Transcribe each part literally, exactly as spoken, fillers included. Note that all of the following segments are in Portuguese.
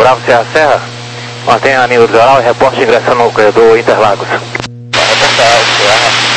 Bravo Serra Serra, mantenha a linha do litoral e reporte ingressando no corredor Interlagos. Vai reportar, Serra.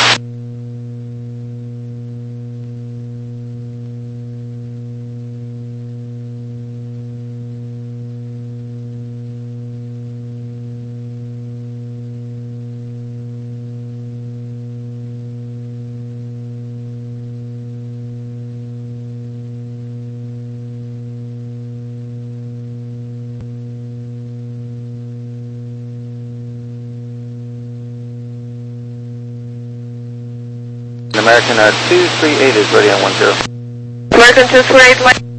American uh, two three eight is ready on one zero. American two three eight, light.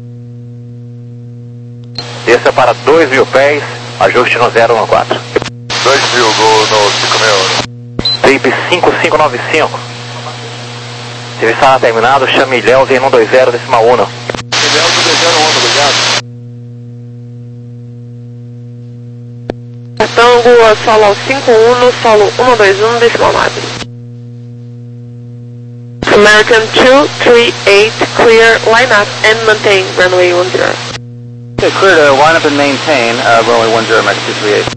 Desça para dois mil pés, ajuste no zero um quatro. dois mil, gol no cinco mil. Trip cinco cinco nove cinco. Serviço está terminado, chame Ilhéus em um dois zero decimal um. Ilhéus um dois zero um, obrigado. Tango, solo cinco um, solo um dois um, decimal nove. American two three eight, clear, line up and maintain runway one zero. Okay, clear to line up and maintain uh, runway one zero, American two three eight.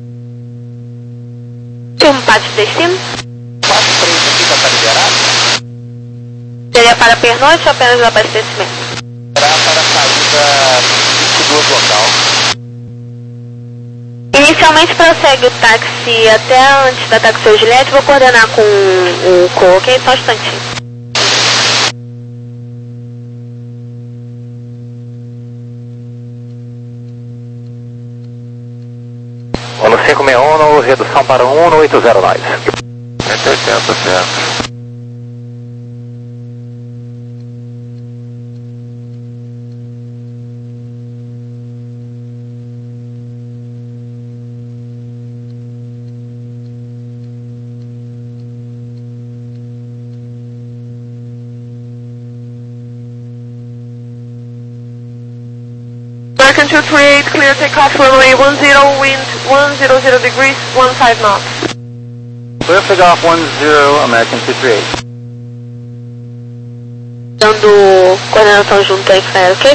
Um parte de destino. quatro três aqui já está liberado? Seria para pernoite ou apenas abastecimento? Será para a saída vinte e duas local. Inicialmente prossegue o táxi até antes da Taxi Juliette, vou coordenar com o Co, ok? Só um instantinho. No cinco seis um, redução para um no oito zero nove. cento e oitenta, certo. American two three eight, clear takeoff runway one zero, wind one zero zero degrees, one five knots. Clear takeoff one zero, American two three eight. Dando coordenação junto aí, Claire, ok?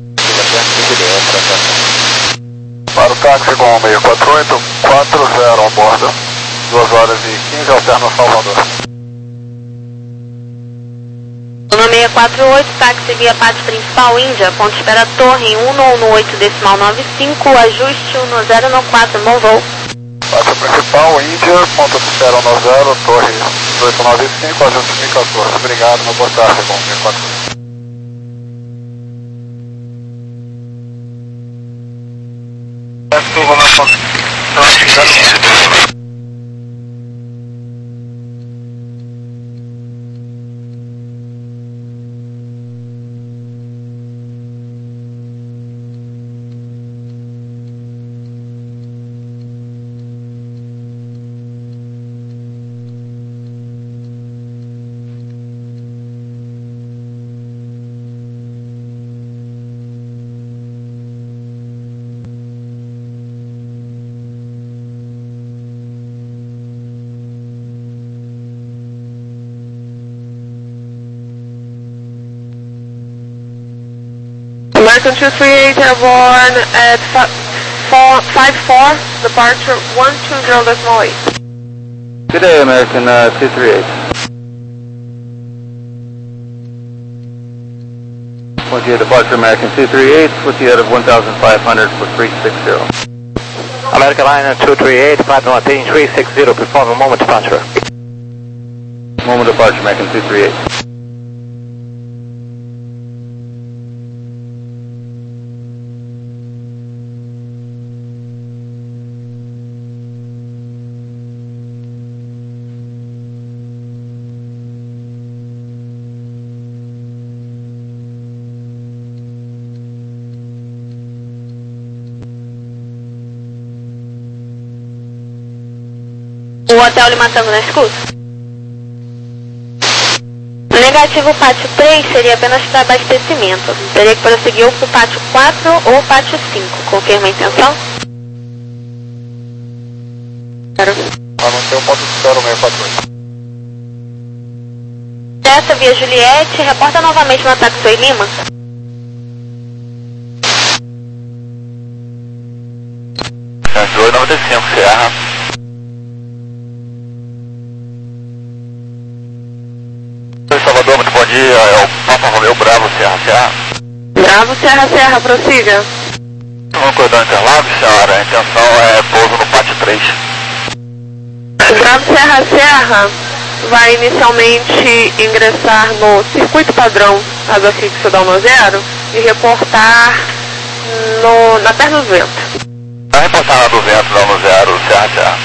Para o táxi com seis quatro oito, quatro zero a bordo, duas horas e quinze, alterno Salvador. No seis quatro oito, táxi via pátio principal, Índia, ponto de espera torre em um no oito decimal nove cinco, ajuste um no zero no quatro, bom voo. Pátio principal, Índia, ponto de espera no zero, torre oito nove cinco, ajuste mil e quatorze. Obrigado, uma boa tarde com seis quatro oito. American two three eight, airborne at five four, departure one two zero decimal eight. Good day, American uh, two three eight. Once you had departure, American two three eight, with you out of one thousand five hundred for three six zero. American Liner two three eight, flight one three six zero, perform a moment departure. Moment departure, American two three eight. O hotel lhe matando na escuta? Negativo, pátio três seria apenas para abastecimento. Teria que prosseguir ou para o pátio quatro ou pátio cinco. Confirma a intenção? Claro. Ah, não tem um ponto de espera seis quatro oito. Dessa via Juliette, reporta novamente no Taxi Lima. noventa e cinco, Serra. Oi, Salvador, muito bom dia. É o Papa Romeu Bravo, Serra, Serra. Bravo, Serra, Serra, prossiga. Vamos acordar Interlagos, senhora. A intenção é pouso no pátio três. Bravo, Serra, Serra vai inicialmente ingressar no circuito padrão asa fixa da um zero e reportar no, na perna do vento. Vai reportar na do vento da um zero, Serra, Serra.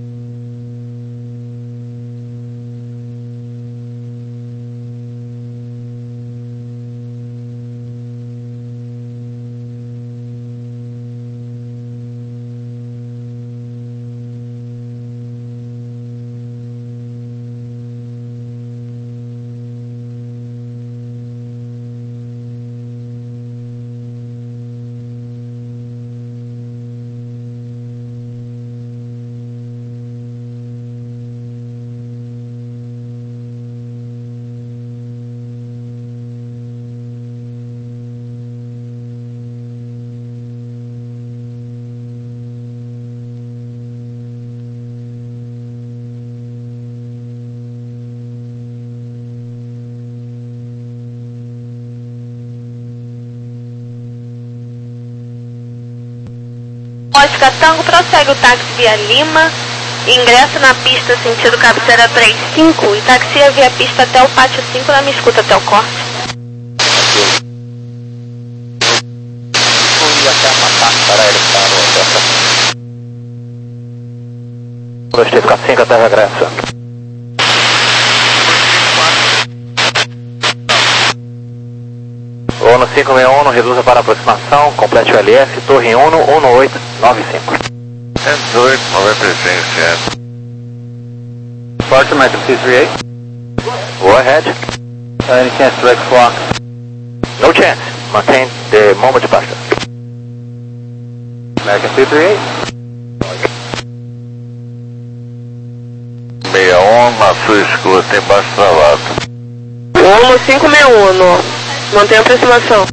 Oscar Tango, prossegue o táxi via Lima, ingressa na pista sentido cabeceira trinta e cinco e taxia via pista até o pátio cinco na minha escuta até o corte. dois T K cinco até regressa. ONU cinco seis um, reduza para aproximação, complete o L S, Torre um um oito nove cinco. dezoito, noventa e cinco, Departure American C three eight. Go ahead. Uh, any chance to direct clock? No chance. Maintain the moment departure. American C three eight. sessenta e um, na sua escuta, embaixo travado. ONU cinco seis um. Mantém a aproximação.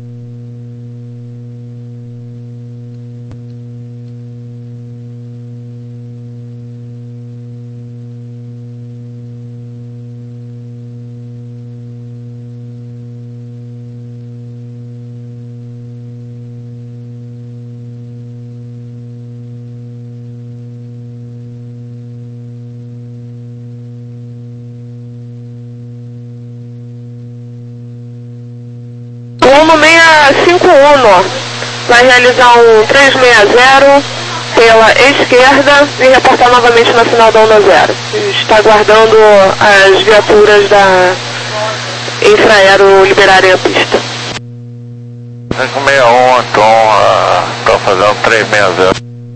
ONU seis cinco um vai realizar um três seis zero pela esquerda e reportar novamente na final da ONU zero. Está aguardando as viaturas da Infraero liberarem a pista. cinco seis um, então, está fazendo três seis zero.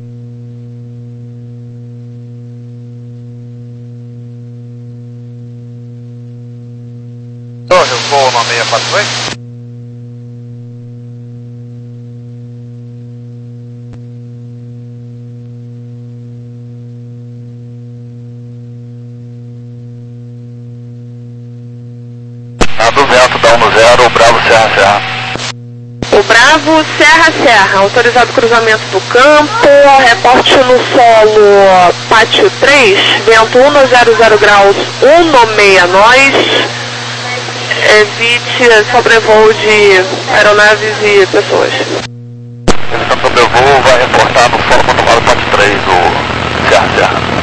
Torre, eu vou na seis quatro oito. Do vento da um zero, o Bravo Serra Serra. O Bravo Serra Serra, autorizado cruzamento do campo, reporte no solo pátio três, vento um zero zero graus, um seis nós, evite sobrevoo de aeronaves e pessoas. Ele sobrevoo, vai reportar no solo controlado pátio três do Serra Serra.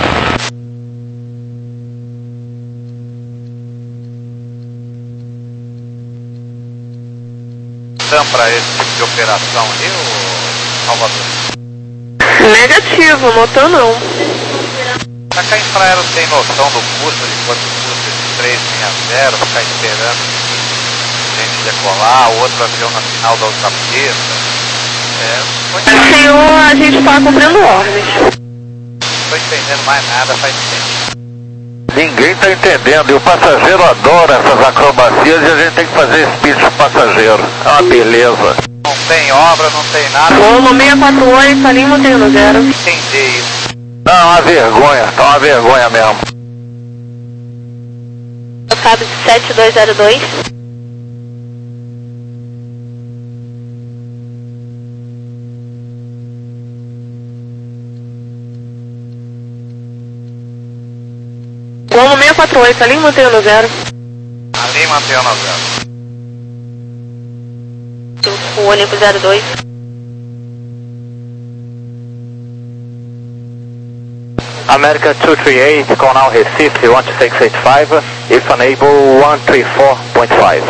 Para esse tipo de operação aí, ô Salvador? Negativo, motor não. Será que a Infraero tem noção do custo, de quanto custa esse três seis zero, ficar esperando a gente decolar, outro avião na final da outra pista? É, foi... Senhor, a gente está cumprindo ordens. Não estou entendendo mais nada faz tempo. Ninguém está entendendo, e o passageiro adora essas acrobacias e a gente tem que fazer speech pro passageiro. É uma beleza. Não tem obra, não tem nada. ONU seis quatro oito, a Lima tem no zero. Entender isso. Não, é uma vergonha, tá uma vergonha mesmo. Tocado de sete dois zero dois. quatro oito, ali mantenha no zero. Ali mantenha no zero. O Olimpo zero dois. America two three eight, call now Recife one two six eight five, if unable one three four point five.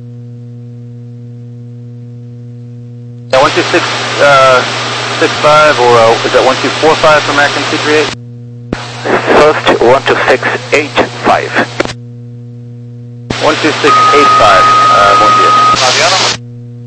Yeah, one two six six five, or uh, is that one two four five for American two three eight? First one two six eight five. one two six eight five, uh, bom dia. Fabiano?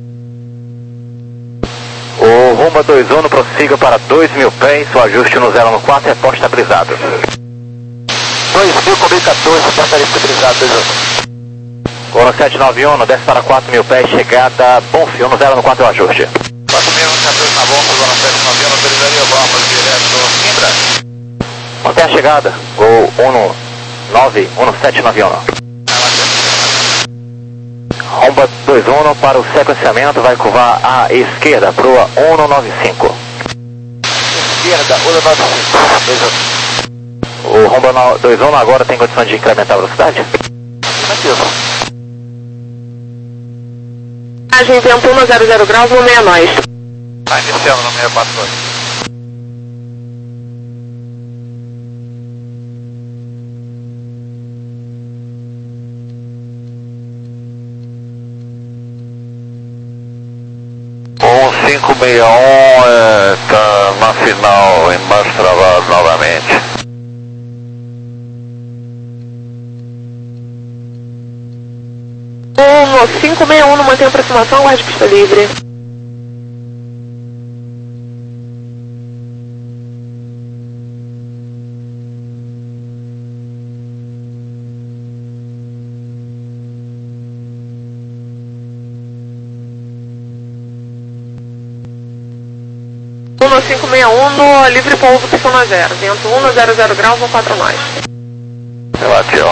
O Rumba dois um prossiga para dois mil pés, o ajuste no zero no quatro é pós estabilizado. dois mil, comigo quatorze, portaria estabilizado, dois um. Gol no sete nove um, desce para quatro mil pés, chegada, bom fio no zero no quatro é o ajuste. quatro mil, quatorze na bomba, Gol no sete nove um, autorizaria bomba direto Simbra. Mantém a chegada, Gol um no nove um no sete nove um. Rumba dois um para o sequenciamento, vai curvar à esquerda, proa um no nove cinco. Esquerda, um no nove cinco. O Rumba dois um agora tem condições de incrementar a velocidade? Ativo. Agem vento um no zero zero graus, no meia nós. Tá iniciando no seis quatro oito. um cinco seis um está na final, embaixo travado novamente. Um no cinco seis um, não mantém aproximação, guarde pista livre. um no cinco seis um, no livre pouso, pista na zero. Vento um no zero zero graus, no quatro nós. Relativo.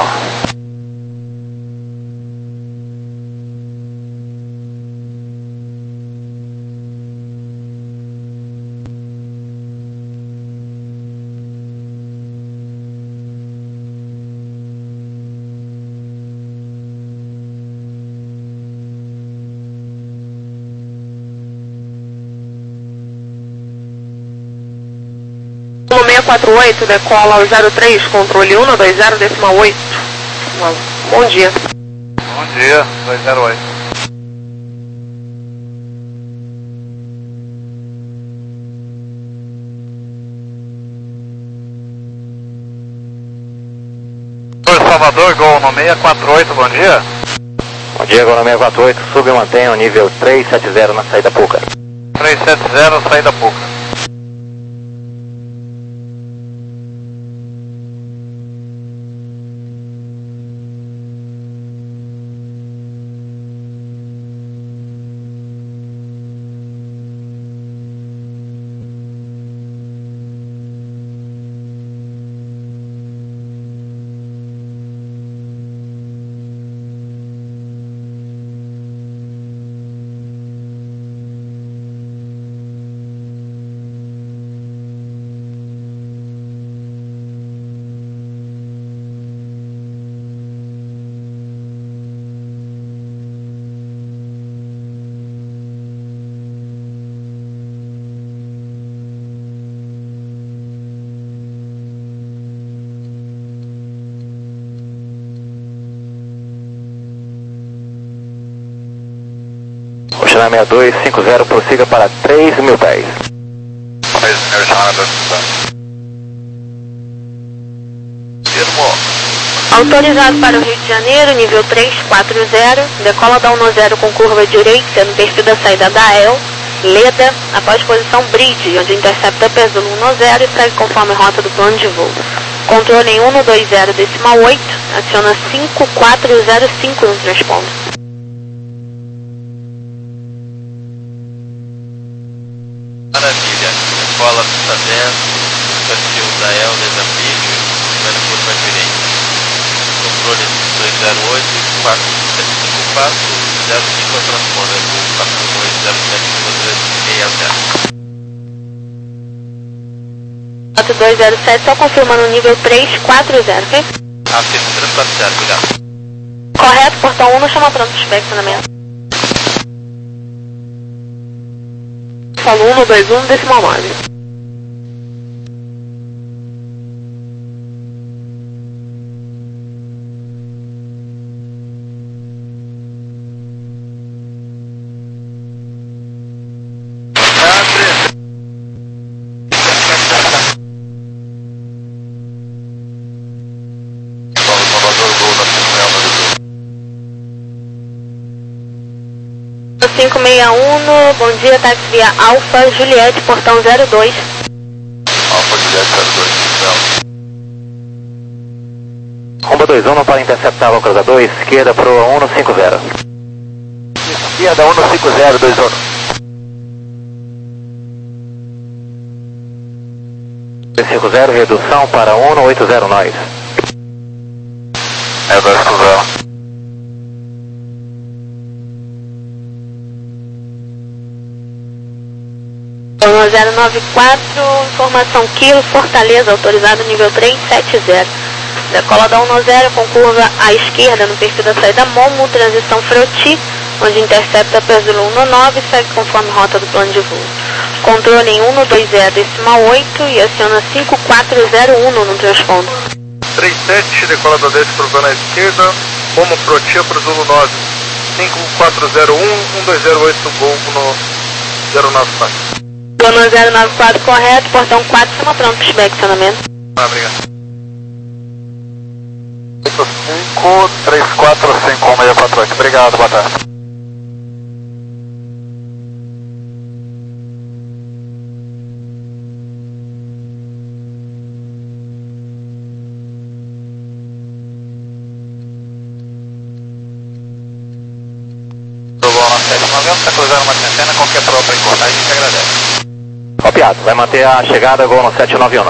No seis quatro oito, decola ao zero três, controle um no dois zero, decimal oito. Bom dia. Bom dia, dois zero oito. Salvador, Gol no seis quatro oito, bom dia. Bom dia, Gol no seis quatro oito, sub e mantém o nível três sete zero na saída Puca. três sete zero, saída Puca. Oceana sessenta e dois cinquenta, prossiga para três mil pés. Autorizado para o Rio de Janeiro, nível três quatro zero, decola da um no zero com curva direita no perfil da saída da A E L, Leda, após posição Bridge, onde intercepta peso no um no zero e segue conforme rota do plano de voo. Controle em um no dois zero, decimal oito, aciona cinco quatro zero cinco no transponder. Maravilha, cola pista dez, perfil da A E L, Leda Bridge, vai na curva direita. Controle dois zero oito, quatro cinco quatro, zero cinco é transponder, quatro dois zero sete três seis zero. quatro dois zero sete, só confirmando o nível três quatro zero, ok? Afirmo, três quatro zero, obrigado. Correto, portão um, não chama pronto, inspecionamento. Falo um, dois, um, decimal nove. cinco seis um, bom dia, táxi via Alfa Juliette, portão zero dois. Alfa Juliette zero dois, Rumba dois um para interceptar o cruzador, esquerda pro cento e cinquenta. esquerda cento e cinquenta, dois um. cento e cinquenta, redução para cento e oitenta nós. É, dois cinquenta. zero nove quatro, informação Kilo, Fortaleza, autorizado nível três sete zero. Decola da cento e zero com curva à esquerda no perfil da saída Momo, transição Froti, onde intercepta pelo cento e nove e segue conforme rota do plano de voo. Controle em cento e vinte decimal oito e aciona cinco quatro zero um no transponder. três sete, decola da dez curvando à esquerda, Momo Froti para o Zulu nove, cinco quatro zero um, um dois zero oito, Golfo no zero nove quatro. Plano zero nove quatro correto, portão quatro, chama pronto para inspecionamento. Ah, obrigado. cinco três quatro cinco um seis quatro oito, obrigado, boa tarde. sete nove um, está cruzando uma centena, qualquer prova para encostar, a gente agradece. Copiado, vai manter a chegada Gol no sete nove um.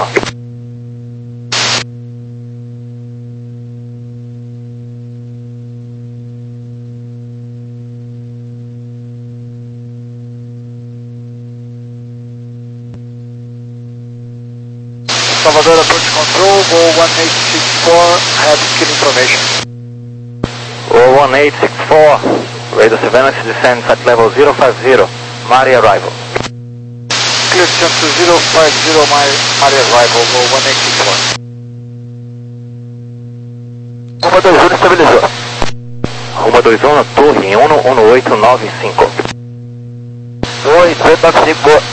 Salvador approach control, Gol one eight six four, have skill information. Gol one eight six four, radio surveillance descends at level zero five zero, Mari arrival. Clear to zero five zero, my Mari arrival, Gol one eight six four. Rumba dois um estabilizou. Rumba dois um, torre em um um oito nove cinco. Oi, dois nove cinco, boa.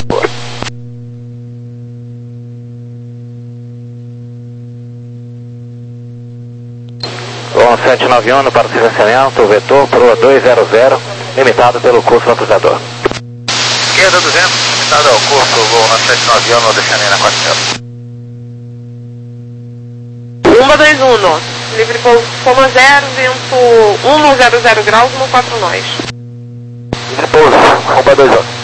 Gol sete nove um para o silenciamento, vetor Proa dois zero zero, limitado pelo curso no cruzador. Esquerda duzentos, limitado ao curso, Gol na sete nove um, deixando aí na quatro zero. Rumba dois um, livre pouso coma zero, vento um zero zero graus no quatro nós. Livre pouso, Rumba dois um.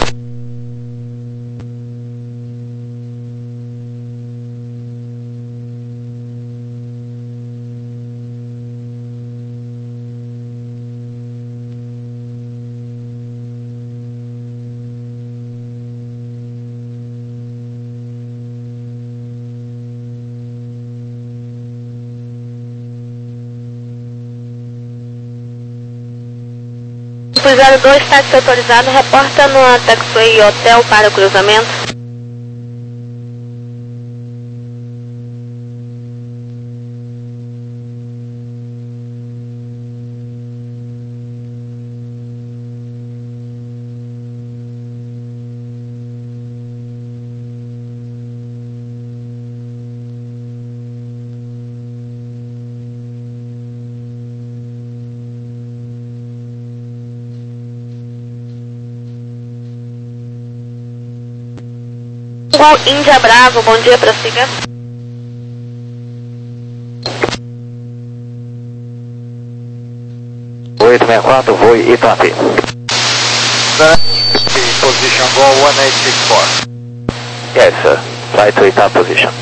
zero dois, táxi autorizado, reporta no taxiway hotel para o cruzamento. Índia Bravo, bom dia, prossiga. oito seis quatro, voe Itapi. Position Gol one eight six four. Yes, sir. Fly to Itapi position.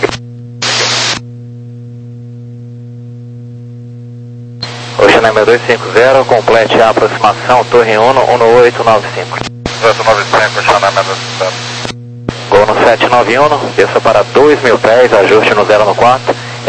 Ocean número dois cinco zero, complete a aproximação, torre um um oito nove cinco. dois nove cinco, Ocean número Gol no sete nove um, desça para dois mil pés, ajuste no zero no quatro,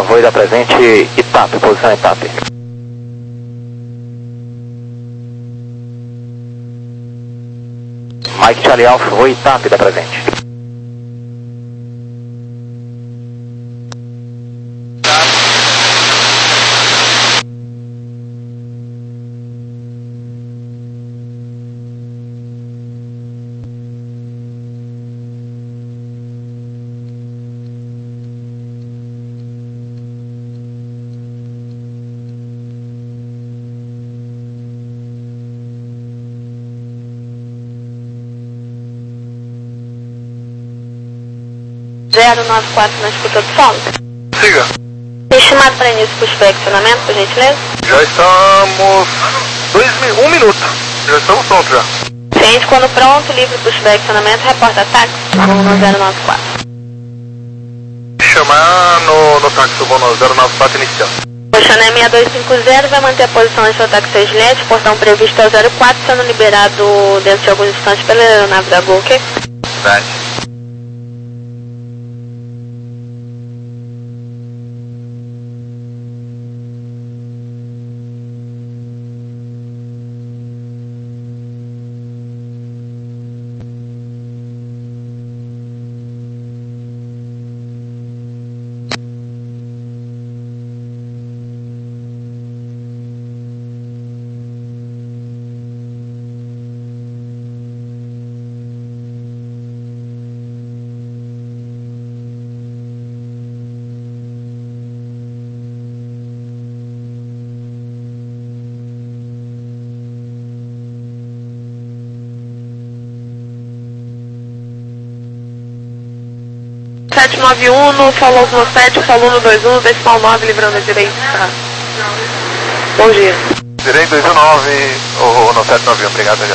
Alfa, voo da presente, Itap, posição Itap. Mike Charlie Alfa, voo Itap da presente. zero nove quatro na escuta do solo. Siga. Estimado para início do inspeccionamento, por gentileza? Já estamos... Dois, um minuto. Já estamos prontos já. Ciente, quando pronto, livre para o inspeccionamento, reporta táxi, voo no zero nove quatro. Chamar no, no táxi, voo no zero nove quatro inicial. Oceané seis dois cinco zero vai manter a posição em seu táxi Juliette, portão previsto ao zero quatro, sendo liberado dentro de alguns instantes pela aeronave da Gol, ok? Vai. sete nove um, falou no sete, falou no dois um, decimal nove, livrando a direita. Bom dia. Direito dois um nove, ou no sete nove um, obrigado já.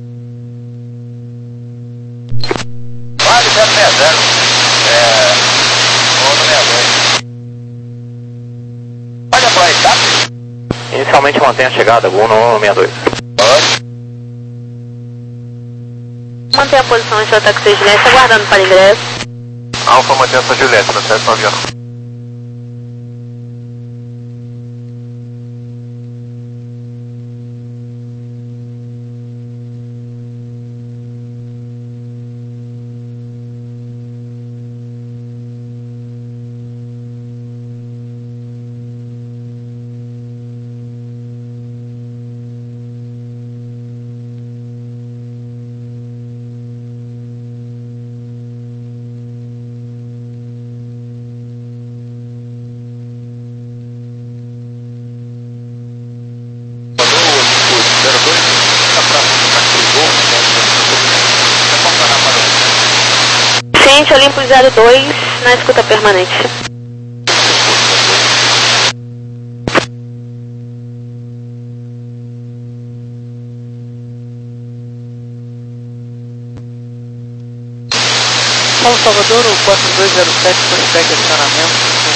Vale zero seis zero. É. Voo no sessenta e dois. Pode aproveitar? Inicialmente mantém a chegada, Gol no sessenta e dois. Pode. Mantém a posição em seu táxi Juliette, aguardando para ingresso. Alfa mantém essa Juliette no sete nove um. Ciente, Olimpo zero dois, na escuta permanente. São Salvador, o quatro dois zero sete, prospect acionamento.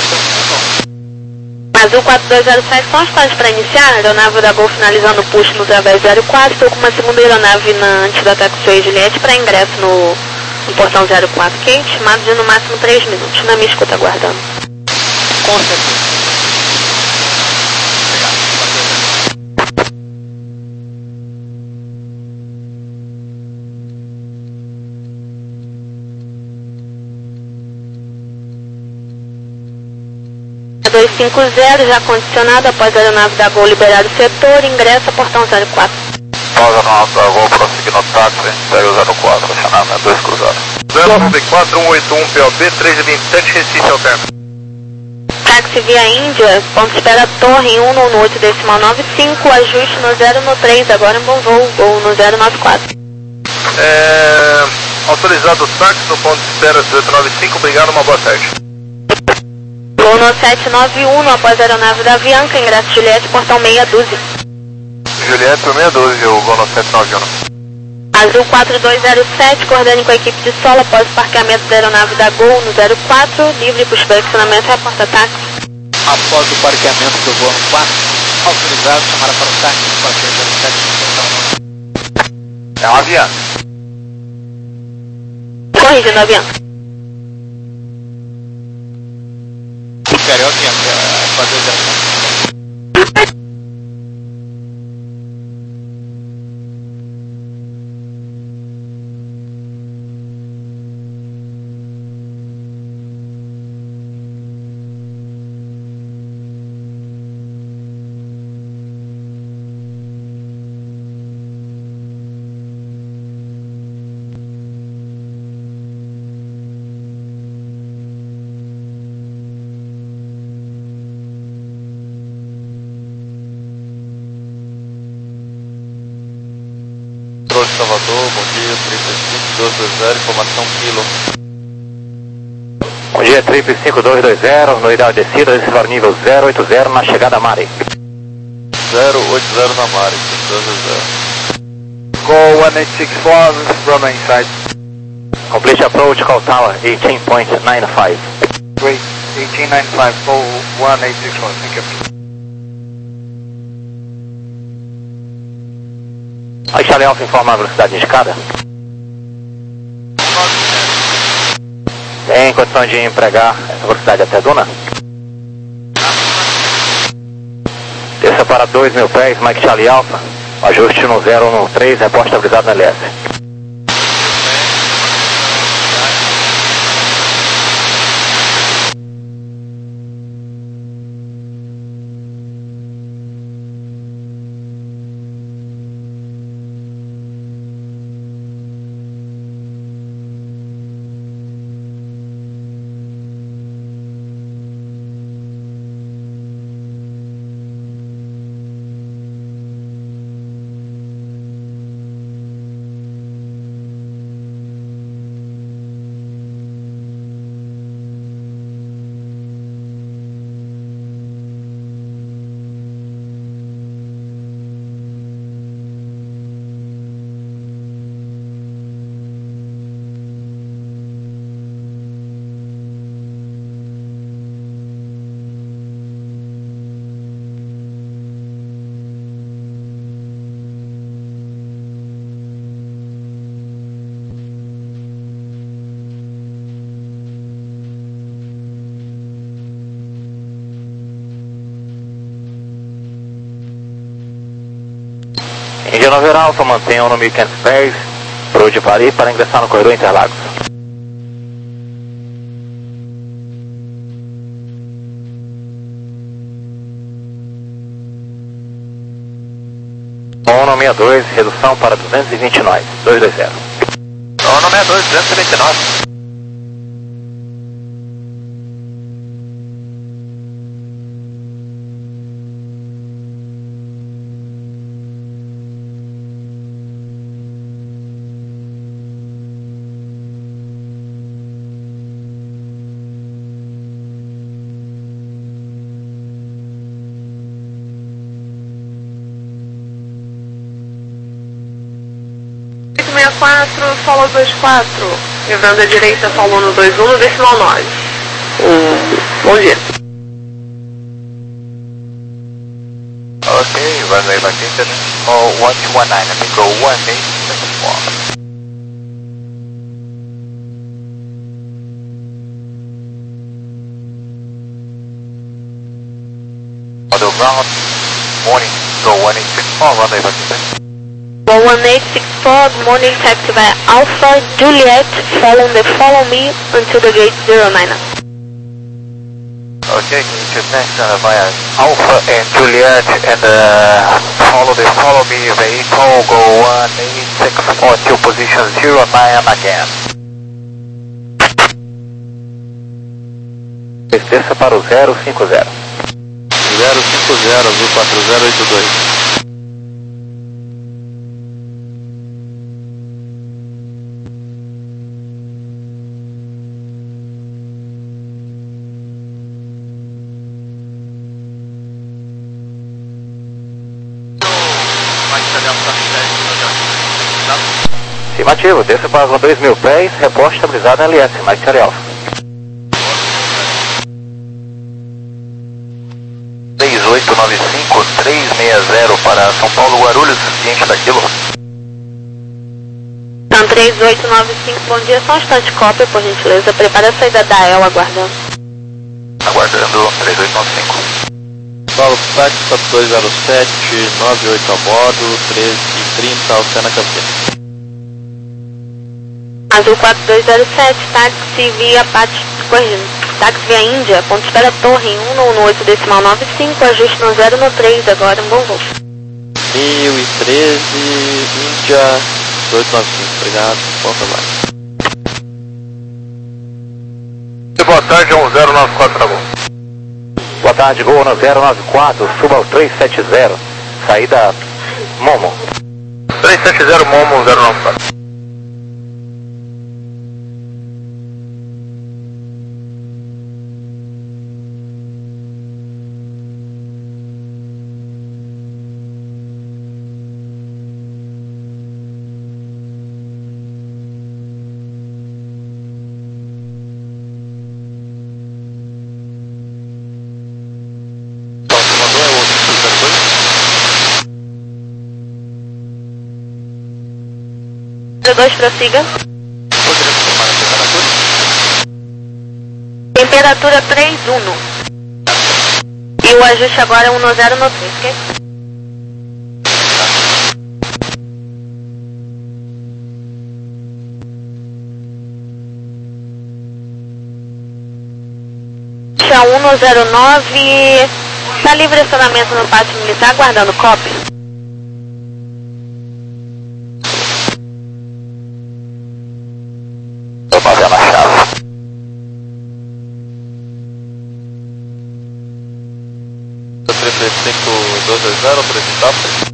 Azul quatro dois zero sete, são os planos para iniciar. Aeronave da Gol finalizando o push no Través zero quatro. Estou com uma segunda aeronave na antes da Taxi Juliette para ingresso no, no portão zero quatro, ok? Estimado de no máximo três minutos. Na minha escuta aguardando. Com certeza. dois cinco zero, já condicionado após a aeronave da Gol liberar o setor, ingresso portão zero quatro. Pausa no alto da Gol, prosseguir no táxi, segue o zero quatro, acionamento dois cruzados. zero nove quatro um oito um P O B três vinte e sete, Recife alterno. Táxi via Índia, ponto espera Torre um no oito decimal nove cinco, ajuste no zero no três, agora em bom voo, voo no zero nove quatro. É... Autorizado o táxi no ponto de espera dezoito nove cinco, obrigado, uma boa tarde. Voo no sete nove um, após a aeronave da Avianca, ingresso Juliette, portão meia dúzia. Juliette por meia dúzia, o voo no sete nove um. Azul quatro dois zero sete, coordene com a equipe de solo após o parqueamento da aeronave da Gol no zero quatro, livre para o inspeccionamento, reporta táxi. Após o parqueamento do voo no quatro, autorizado, chamada para o táxi quatro dois zero sete, É um avião. Corrigindo, Avianca. Carioca. Salvador, bom dia, trinta e cinco dois dois zero, informação quilo. Bom dia, Trip cinco dois dois zero, no ideal de descida, descida nível zero oito zero na chegada a Mari. zero oito zero na Mari, dois dois zero. Go one eight six four, runway inside. Complete approach, call tower eighteen point nine five. Great, eighteen ninety-five, go one eight six four, thank you. Aí, Charlie Alpha informa a velocidade indicada. Tem condição de empregar essa velocidade até Duna? Desça para dois mil pés, Mike Charlie Alpha. Ajuste no zero um três, reporte estabilizado na L S. Índia Nova Alfa, mantenham no mil e quinhentos pés, pro de Paris para ingressar no corredor Interlagos. Ono sessenta e dois, redução para duzentos e vinte nós, dois dois zero. Ono sessenta e dois, duzentos e vinte e nove. sessenta e quatro, solo dois quatro, livrando a direita, solo no dois um, decimal nove. Um, bom dia. Ok, runway back international one two one nine, let me go one eight six four. Auto ground, morning, go one eight six four, runway back international. one eight six four, good morning, taxi via Alpha Juliet, follow the follow me until the gate zero nine. Okay, can you just next uh, via Alpha and Juliet and uh, follow the follow me vehicle, go one eight six four to position zero nine again. Desça para o zero cinco zero. zero cinco zero, azul quatro zero oito dois. Afirmativo, desça para dois mil pés, reporte estabilizado na L S, Mike Charlie Alpha. três oito nove cinco, três seis zero para São Paulo, Guarulhos, ciente daquilo. Então, três oito nove cinco, bom dia, só um instante, cópia, por gentileza, prepara a saída da E L, aguardando. Aguardando, três oito nove cinco. Paulo, táxi quatro dois zero sete, nove oito a bordo, treze e trinta, Alcena Campina. Azul quatro dois zero sete, táxi via Pati, corrigindo, táxi via Índia, ponto de espera torre em um um oito decimal nove cinco, ajuste no zero no três agora, um bom voo. mil e treze, Índia, oito nove cinco, obrigado, bom trabalho. Boa tarde, um zero nove quatro na Gol. Boa tarde, Gol no zero nove quatro, suba ao três sete zero, saída Momo. três sete zero Momo zero nove quatro. dois, prossiga. Poderia confirmar a Temperatura temperatura? três um. E o ajuste agora é um zero no três, ok? um no zero nove. Está livre estacionamento no pátio militar, aguardando copy. Tô fazendo a chave. três cinco dois zero, apresentado.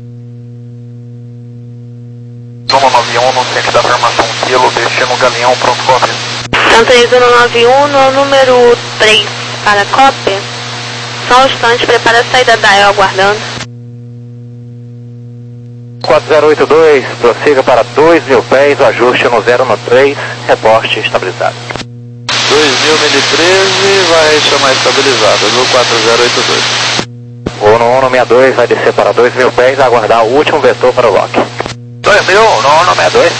Zona nove um, no centro da formação quilo, destino Galeão, pronto, copy. Santa Zona nove um, no número três para copy. Só um instante, prepara a saída da E L, aguardando. quatro zero oito dois, prossiga para dois mil pés, o ajuste no zero no três, reporte estabilizado. dois mil milha treze, vai chamar estabilizado, no quatro zero oito dois. Voo no um no sessenta e dois, vai descer para dois mil pés, aguardar o último vetor para o lock. dois mil, no um no sessenta e dois.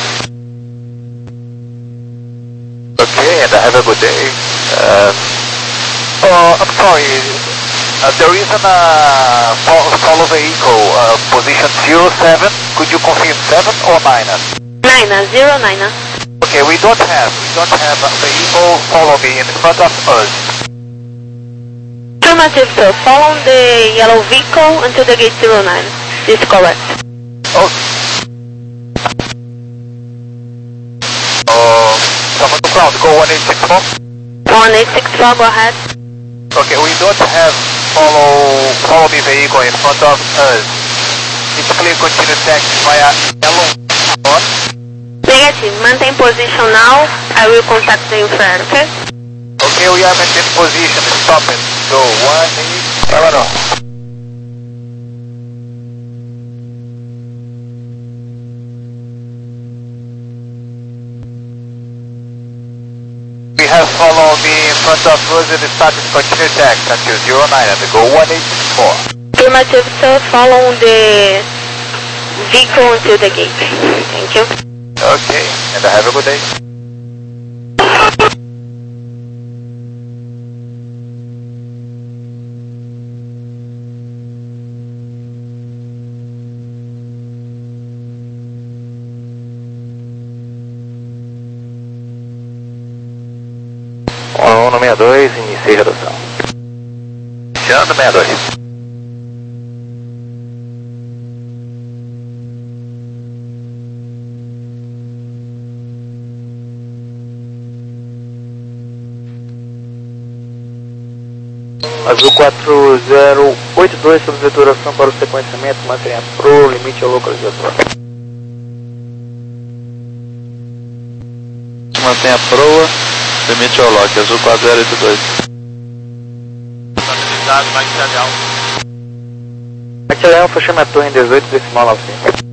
Ok, and have a good day. Uh, oh, I'm sorry. Uh, there isn't a fo- follow vehicle, uh, position zero seven. Could you confirm seven or nine? nine, zero nine. Okay, we don't have, we don't have a vehicle following in front of us. Affirmative, sir. Follow the yellow vehicle until the gate zero nine. This is correct. Oh. Uh, someone to ground, go one eight six four. one eight six four, go ahead. Okay, we don't have follow follow the vehicle in front of us. It's clear, continue taxi via yellow on. Negative, maintain position now. I will contact the infrared, okay? Okay, we are maintaining position, stop it. Go, one eight, seven on. We have follow me in front of us and started continue taxi until zero nine and go one eight six four. Affirmative, sir. Follow the vehicle until the gate. Thank you. Okay, and have a good day. um no sessenta e dois, iniciei redução. Iniciando sessenta e dois. Azul quatro zero oito dois, sob veturação para o sequenciamento, mantenha pro, limite ao localizador. Mantenha a proa, limite ao lock, azul quatro zero oito dois. Estabilizado, vai ser leal. Aqui é Alfa, chama a torre em dezoito decimal nove cinco.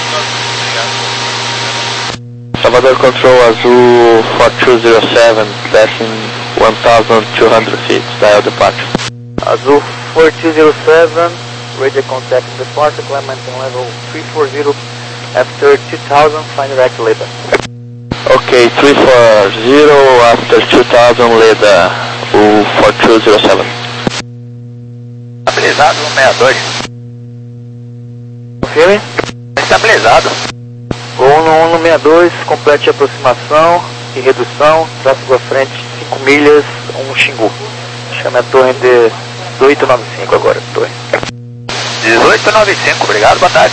Salvador Control, azul four two zero seven, passing one thousand two hundred feet, dial departure. Azul four two zero seven, radio contact departure, climb maintain level three four zero, after two thousand, find direct leader. Ok, three four zero, after two thousand, leader, o four two zero seven. Estabilizado um sessenta e dois. Confirme? Estabilizado. Voo no um no sessenta e dois, complete a aproximação e redução, tráfego à frente cinco milhas, um Xingu. Chame a torre de dezoito noventa e cinco agora, torre. dezoito noventa e cinco, obrigado, boa tarde.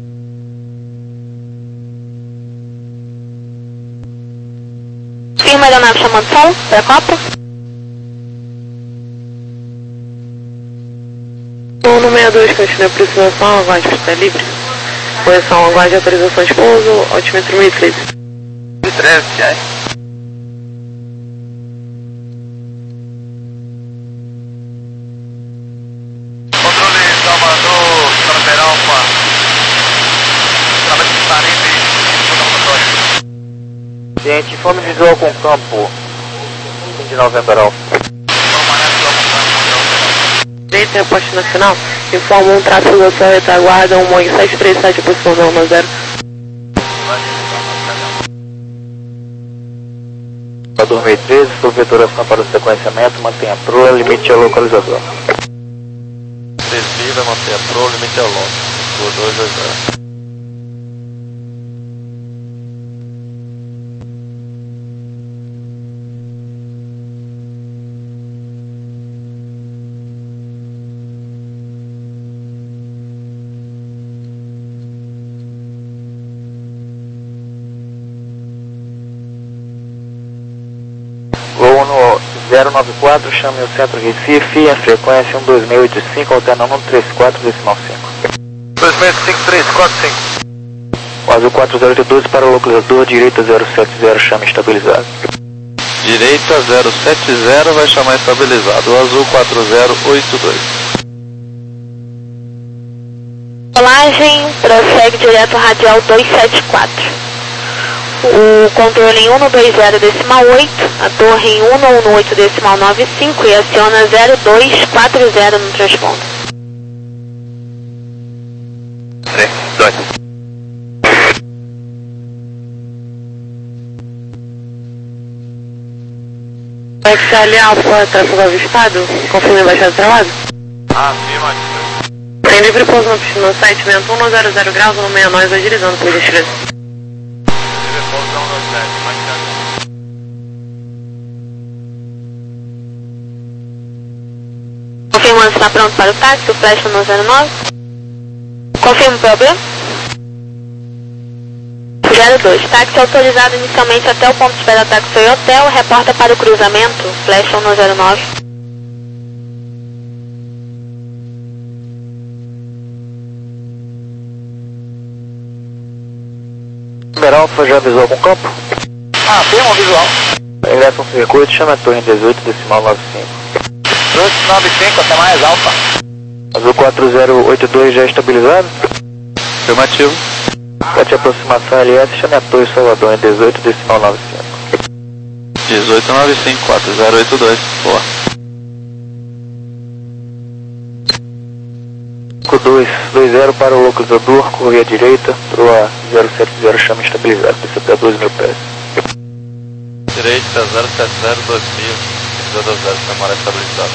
Firma da nave chamando sol, para copa. um no sessenta e dois, continua a aproximação, avante, está livre. disposição, aguarde autorização de pouso, altímetro mil e treze. mil e treze, já é? Controle Salvador, November Alfa. Trabalho de Saribe, laboratório. Cliente, informe visual com campo. Fim de November Alfa. Direita, reposte nacional, informa um tráfego da sua retaguarda, um Boeing sete três sete, posição da um zero. Salvador mil e treze, solvetoração para o sequenciamento, mantenha a proa, limite ao localizador. três mil vai manter a pro, limite ao lock. dois dois zero. Voo no zero nove quatro, chame o centro Recife, a frequência um dois seis oito cinco, alternando um três quatro decimal cinco. dois seis cinco três quatro cinco. O azul quatro zero oito dois para o localizador, direita zero sete zero, chame estabilizado. Direita zero sete zero vai chamar estabilizado. O azul quatro zero oito dois. Colagem, prossegue direto radial duzentos e setenta e quatro. O controle em cento e vinte decimal oito, a torre em cento e dezoito decimal noventa e cinco e aciona zero dois quatro zero no transponder. três, dois. X L Alfa, tráfego avistado, confirme baixado travado. Afirmativo. Tem livre pouso no piscina site, vento um zero zero graus, no meia nós, agilizando por gentileza. Confirmando se está pronto para o táxi, o flecha no zero nove. Confirma o problema. zero dois, táxi autorizado inicialmente até o ponto de espera táxi e hotel, reporta para o cruzamento, flecha no zero nove. November Alfa já visual com campo? Ah, tem um visual. Ingresso no circuito, chame a torre em dezoito decimal noventa e cinco. dois nove cinco, até mais alfa. Azul quatro zero oito dois já estabilizado? Afirmativo. Sete aproximação L S, chame a torre Salvador em dezoito decimal noventa e cinco. dezoito nove cinco quatro zero oito dois. Boa. cinco dois dois zero para o localizador, correia direita, proa zero sete zero, chame estabilizado, pista até dois mil pés. Direita zero sete zero dois mil. dois dois zero, chamar estabilizado.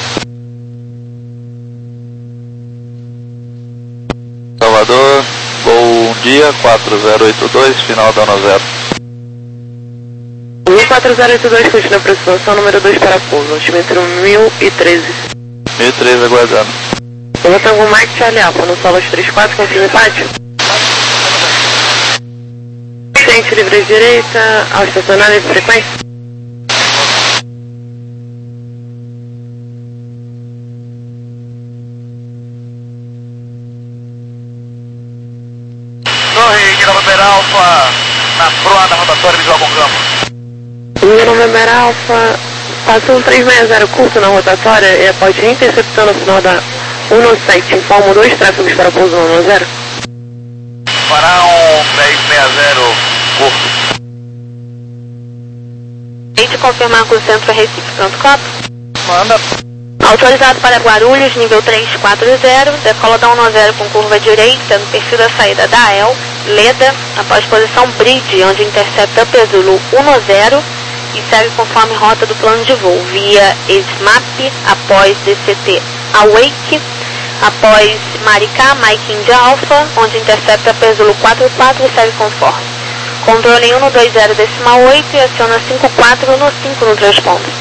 Salvador, bom dia, quatro zero oito dois, final da ano zero. quatro zero oito dois, continua a aproximação, número dois para pouso, altímetro mil e treze. mil e treze aguardando. Eu vou ter algum Mike Charlie Alfa no solo três quatro, confirme pátio. Frente livre à direita, ao estacionário de frequência. Torre de November Alfa, na proa da rotatória visual com campo. Linha November Alfa, passou um três seis zero curto na rotatória e após interceptando no final da um sete, informo dois tráfegos para pouso no um zero. Fará um três seis zero curto. Tente confirmar com o centro Recife, pronto, copo. Manda. Autorizado para Guarulhos, nível três quatro zero, decola da um zero com curva direita, no perfil da saída da A E L, Leda, após posição Bridge, onde intercepta Pesulo um zero e segue conforme rota do plano de voo, via SMAP, após D C T Awake, após Maricá, Mike India Alpha, onde intercepta Pesulo quatro quatro e segue conforme. Controle em cento e vinte decimal oito e aciona cinco quatro no cinco no transponder.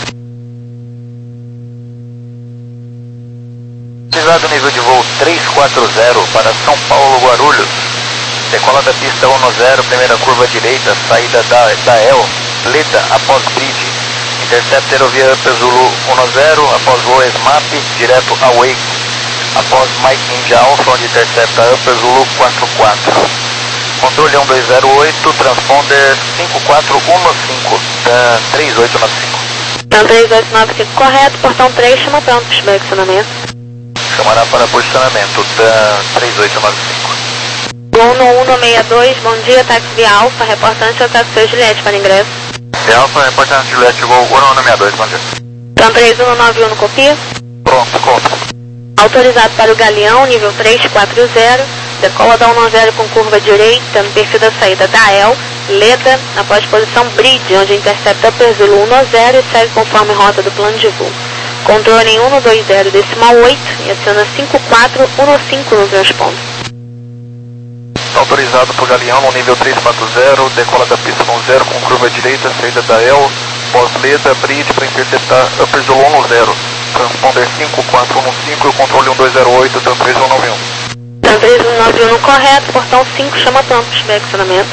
Utilizado nível de voo três quatro zero para São Paulo, Guarulhos. Decola da pista um zero, primeira curva direita, saída da, da E L, Leda, após Bridge. Intercept aerovia Pesulo um zero, após voo SMAP, direto a Wake. Após Mike India Alpha, onde intercepta Upper Zulu quatro quatro. Controle um dois zero oito, transponder cinco quatro um cinco, TAM três oito nove cinco. TAM três oito nove cinco correto, portão três, chama pronto para posicionamento. Chamará para posicionamento, TAM três oito nove cinco. Gol no um seis dois, bom dia, táxi via Alfa, reportante ao táxi Juliette para ingresso. É Alfa, reportante Juliette, Gol um seis dois, bom dia. TAM três um nove um no copia. Pronto, conta. Autorizado para o Galeão, nível três quatro zero, decola da um zero com curva direita, no perfil da saída da E L, Leda, após posição Bridge, onde intercepta Upper Zulu um zero e segue conforme rota do plano de voo. Controle em um dois zero decimal oito e aciona cinco quatro um cinco no transponder. Autorizado para o Galeão no nível três quatro zero, decola da pista um zero com curva direita, saída da E L, pós-Leda, Bridge para interceptar Upper Zulu um zero. Transponder cinco quatro um cinco e o controle um dois zero oito, TAM três um nove um. TAM três um nove um no correto, portão cinco, chama pronto para acionamento.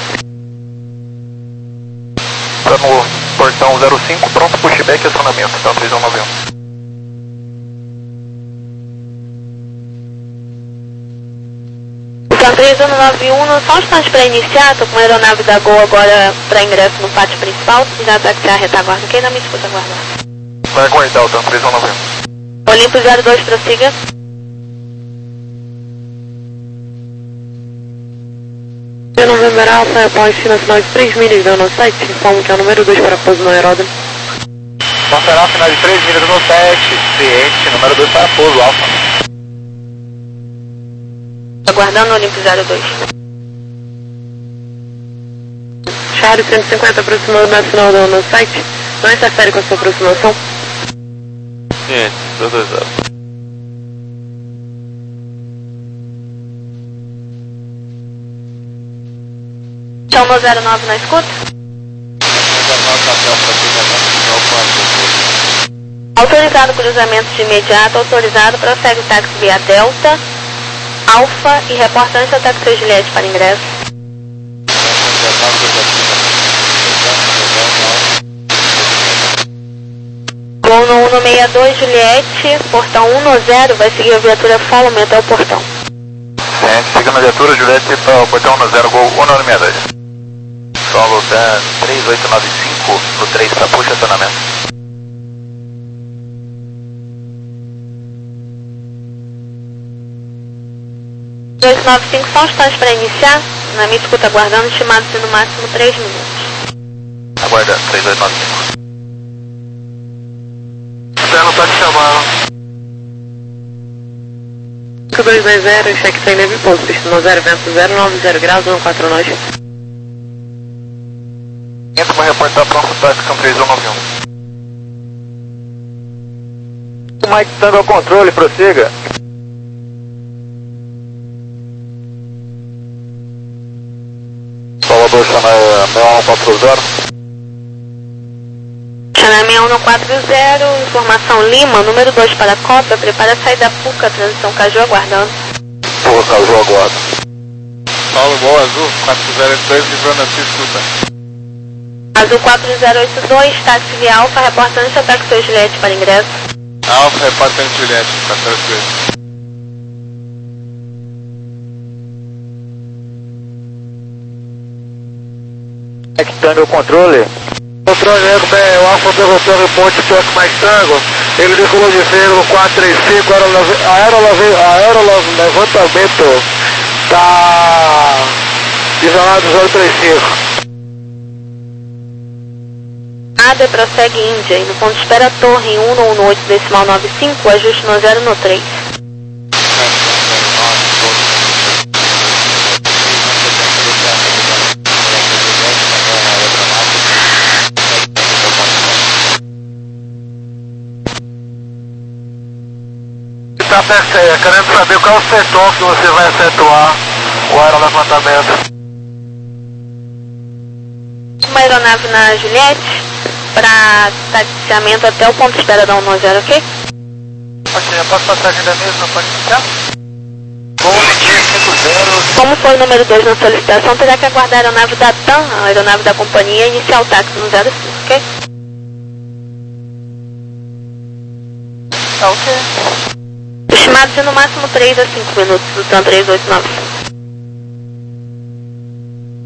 Está no portão zero cinco, pronto para pushback e acionamento, TAM três um nove um. TAM três um nove um, só um instante para iniciar, estou com a aeronave da Gol agora para ingresso no pátio principal, já taxiar a retaguarda, quem não me escuta aguardar. Vai aguardar o TAM três um nove um. Olimpo zero dois, prossiga. November Alpha, após nacional de três milhas do nosso site, informo que é o número dois para pouso no aeródromo. Nacional final de três milhas no sete, ciente, número dois para pouso, Alfa. Aguardando o Olimpo zero dois. Charlie cento e cinquenta aproximando o nacional do nosso site, não interfere com a sua aproximação? Ciente, dois dois zero. Chama zero nove na escuta. Autorizado cruzamento de imediato, autorizado, prossegue o táxi via Delta, Alfa e reportante ao táxi Juliette para ingresso. Gol no um seis dois, Juliette, portão um zero, vai seguir a viatura Follow Me até o portão. Ciente, siga na viatura, Juliette para o portão um zero, Gol um seis dois. Solo TAM três oito nove cinco, no três para puxa acionamento. dois nove cinco, só um instante para iniciar, na minha escuta aguardando, estimado-se no máximo três minutos. Aguardando, três oito nove cinco. Externo está te chamando. cinco dois dois zero, cheque sem neve pouso, destino zero, vento zero nove zero graus, um quatro nós. Entra para reportar pronto táxi com três um nove um. Mike Tango ao controle, prossiga. Salvador, chama Mel um quatro zero. Chama um quatro zero, informação Lima, número dois para a Copa, prepara a saída Puca, transição Caju aguardando. Porra, Caju aguardo. Paulo Gol Azul, quatro zero dois, livrando a sua escuta. Azul quatro zero oito dois, táxi via Alfa, reportante ao táxi Juliette para ingresso. Alfa, reportante Juliette, quatro zero dois. Mike Tango ao controle. Controle nego, bem, o Alfa derrotou o reporte Chuck Mike Tango. Ele decolou de freio no quatro três cinco, a aerolevantamento está isolado no zero três cinco. A D prossegue Índia e no ponto de espera Torre em um um oito decimal nove cinco, ajuste no zero no três. Está querendo saber qual é o setor que você vai efetuar o aerolevantamento. Uma aeronave na Juliette para taxiamento até o ponto de espera da um zero, ok? Ok, eu posso passar ainda mesmo, pode iniciar? cinco zero. Como foi o número dois na solicitação, terá que aguardar a aeronave da TAM, a aeronave da companhia, e iniciar o táxi no zero cinco, ok? Tá ok. Estimado de no máximo três a cinco minutos do TAM três oito nove cinco.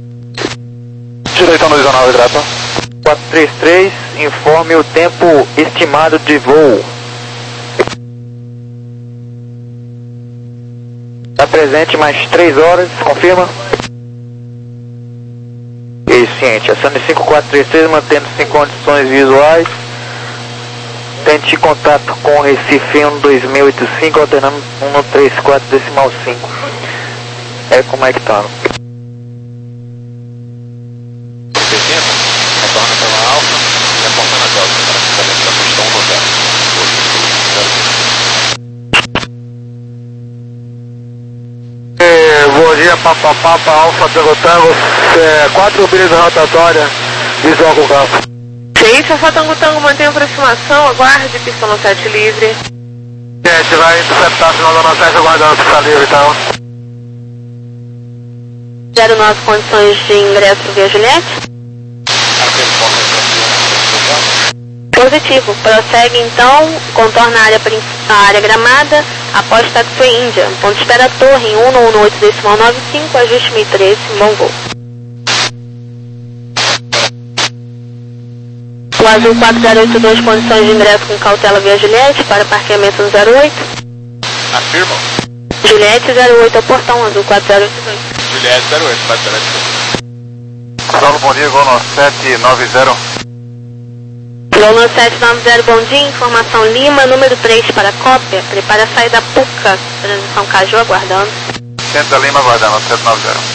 Direito dois nove, grata. quatro três três, informe o tempo estimado de voo. Está presente mais três horas, confirma? Isso, ciente. Acione cinco quatro três três, mantendo-se em condições visuais. Tente contato com o Recife um dois mil e oitenta e cinco, alternando um três quatro decimal cinco. É como é que tá? Retorna pela Alfa e apontando a Delta para cruzamento da pista um no zero. Bom dia, Papa Papa, Alfa Tango Tango, é, quatro milhas de rotatória, visual com campo. Gente, Alfa Tango Tango mantém a aproximação, aguarde, pista no sete livre. A gente vai interceptar a final da nossa sete, aguardando a pista livre, então. zero nove, condições de ingresso via Juliette. Positivo. Prossegue então, contorna a área, a área gramada, após taxiway Índia. Ponto de espera torre em um um oito decimal nove cinco, ajuste mil e treze, bom voo. O azul quatro zero oito dois, condições de ingresso com cautela via Juliette, para parqueamento no zero oito. Afirma. Juliette zero oito ao portão, azul quatro zero oito dois. Juliette zero oito, quatro zero oito dois. Saulo, bom dia, gol no sete nove zero. Lolo sete nove zero, bom dia, informação Lima, número três para cópia, prepara a saída Puca, transição Caju, aguardando. Centro da Lima, aguardando, sete nove zero.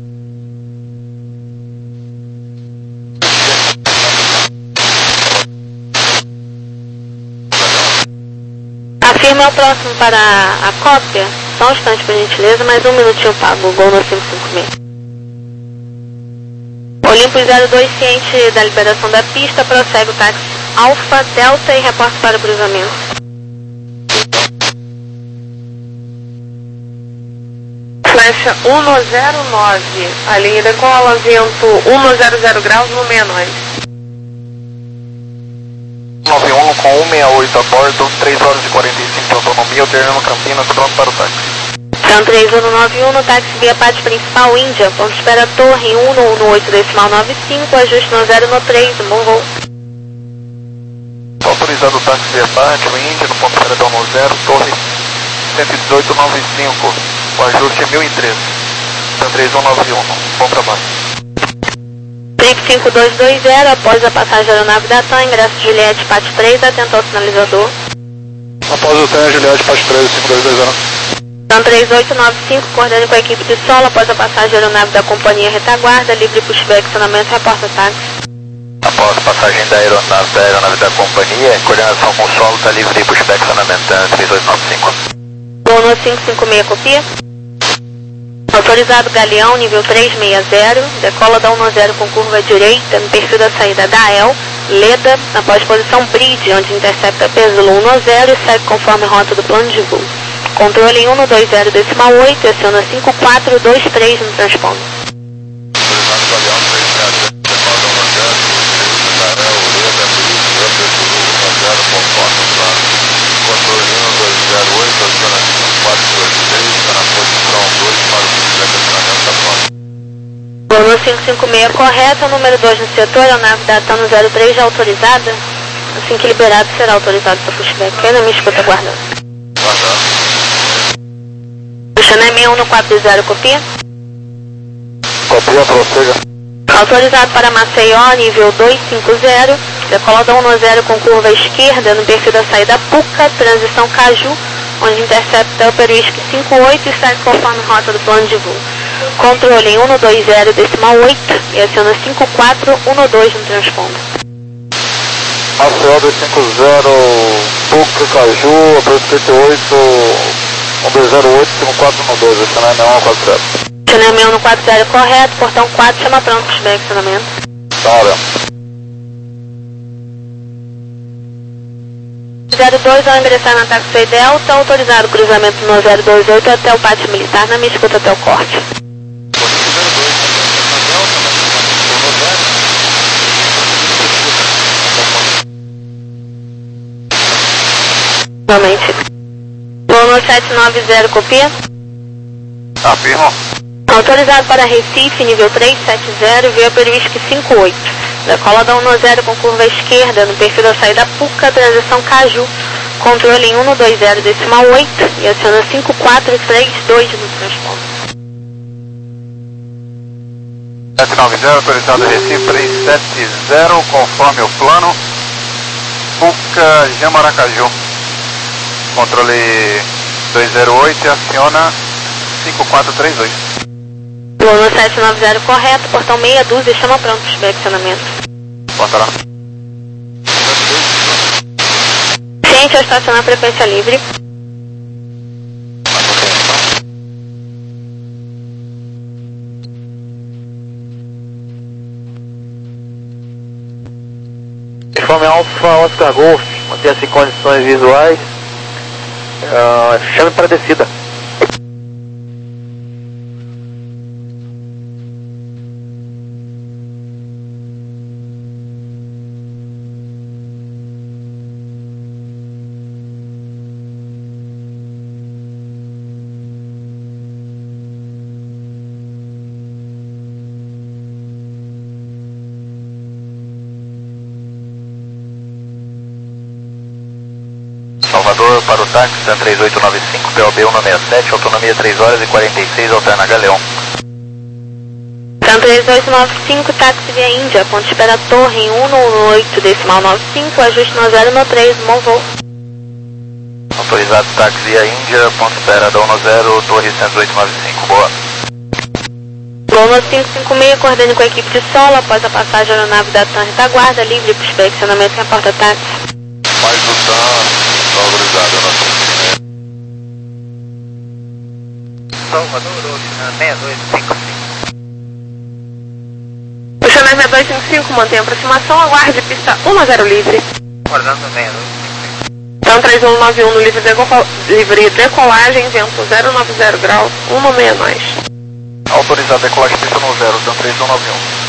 Afirma o próximo para a cópia, só um instante por gentileza, mais um minutinho pago, gol no cinco cinco seis. Olympus zero dois, ciente da liberação da pista, prossegue o táxi Alfa, Delta e reporte para o cruzamento. Flecha um zero nove, a linha decola, vento um zero zero graus no sessenta e nove. nove um com cento e sessenta e oito a bordo, três horas e quarenta e cinco de autonomia, alternando Campinas, pronto para o táxi. Então três um nove um no táxi via pátio principal Índia, ponto de espera torre um um oito decimal nove cinco, ajuste no zero no três, bom voo. Autorizado o táxi via pátio Índia, no ponto de espera no zero, torre cento e dezoito noventa e cinco, o ajuste é mil e treze. Então três um nove um, bom trabalho. Trip cinco dois dois zero, após a passagem da aeronave da TAM, ingresso Juliette, pátio três, atento ao sinalizador. Após o TAM, Juliette, pátio três, cinco dois dois zero. Então três oito nove cinco, coordenando com a equipe de solo, após a passagem da aeronave da companhia retaguarda, livre pushback, acionamento, reporta táxi. Após a passagem da aeronave da, aeronave da companhia, coordenação com o solo, está livre pushback, acionamento, três oito nove cinco. Gol no cinco cinco seis, copia. Autorizado Galeão, nível três seis zero, decola da um zero com curva direita, no perfil da saída da A E L, Leda, após posição Bridge, onde intercepta peso um zero e segue conforme rota do plano de voo. Controle em um dois zero decimal oito, aciona cinco quatro dois três no transponder. Gol no cinco cinco seis correto, número dois no setor, a nave da TAM no zero três já autorizada. Assim que liberado, será autorizado para pushback. Ainda me escuta aguardando. Chanel sessenta e um no quatro zero, copia. Copia, prossiga. Autorizado para Maceió, nível dois cinco zero, decola da um zero com curva esquerda no perfil da saída Puca, transição Caju, onde intercepta Upper Whisky cinco oito e segue conforme rota do plano de voo. Controle em um dois zero decimal oito e aciona cinco quatro um dois no transponder. A C O dois cinco zero, Puca, Caju, Upper trinta e oito, um dois zero oito, cinco quatro um dois, esse não é não, quatro zero. Chanel sessenta e um no quatro zero correto, portão quatro, chama pronto, pushback, acionamento. Tá, olha. zero dois ao ingressar na taxiway Delta, autorizado o cruzamento no zero dois oito até o pátio militar, na minha escuta até o corte. Novamente. Voo no sete nove zero, copia. Afirma. Autorizado para Recife, nível trezentos e setenta, via Peruísque cinco oito. Decola da um zero com curva esquerda, no perfil da saída Puca, transição Caju. Controle em cento e vinte decimal oito e aciona cinco quatro três dois no transponder. sete nove zero, autorizado Recife trezentos e setenta, conforme o plano. Puca, Jamaracaju. Controle dois zero oito e aciona cinco quatro três dois. Plano sete nove zero correto, portão meia dúzia, chama pronto para estacionamento. Bota lá. Ciente a estacionar frequência livre. Informe Alfa Oscar Golf, mantenha-se em condições visuais. Uh, chame para descida. Salvador para o táxi três oito nove cinco, P O B cento e sessenta e sete, autonomia três horas e quarenta e seis, alterna Galeão. três oito nove cinco, táxi via Índia, ponto de espera torre em cento e oito decimal noventa e cinco, ajuste no zero no três, bom voo. Autorizado táxi via Índia, ponto de espera da cento e zero, torre cento e oito nove cinco, boa. Gol no cinco cinco seis, coordene com a equipe de solo, após a passagem da aeronave da TAM retaguarda, livre para inspeccionamento em a porta táxi. Mais do TAM. Autorizado, nosso Salvador, Ocean seis dois cinco cinco. Ocean seis dois cinco cinco, mantenha a aproximação, aguarde pista um livre. Guardando seis dois cinco cinco. Então três um nove um no livre, deco livre decolagem, vento zero nove zero graus, cento e sessenta nós. Autorizado decolagem pista no zero, então três um nove um.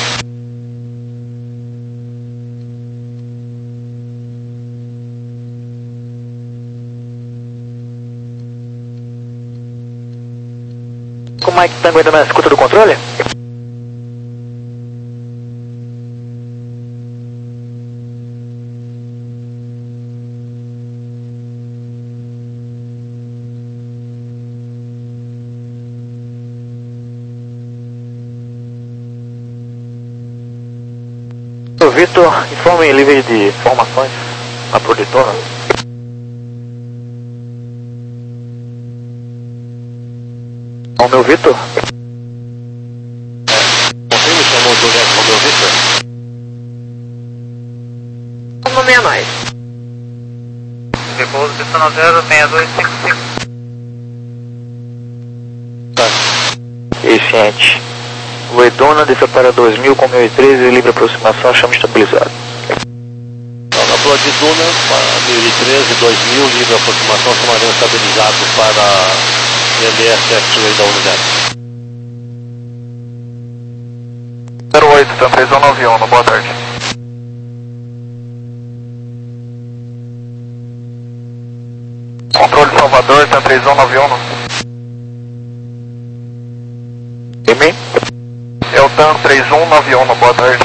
Com o Mike Tango ainda na escuta do controle? O Vitor, informe em livre de informações na produtora. O meu Vitor? Você me chamou direto com o meu Vitor? Vamos meia nós. Repouso pista no zero, seis dois cinco cinco. Tá. Eficiente. Loedona, desça para dois mil com mil e treze, livre aproximação, chama estabilizado. Então, na Flor de Duna, para mil e treze, dois mil, livre aproximação, chamarão estabilizado para M S X-Ray da unidade. zero oito, então três um nove um, boa tarde. Controle Salvador, então três um nove um. E mim? É o TAM três um nove um, boa tarde.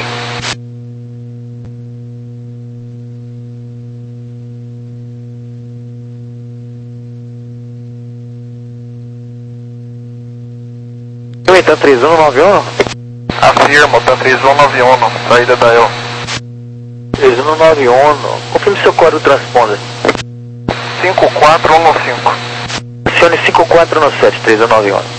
Então três um nove um? Afirmo, TAM três um nove um, saída da E L. três um nove um, confirme seu código transponder. cinco quatro um cinco. Acione cinco quatro um sete, três um nove um.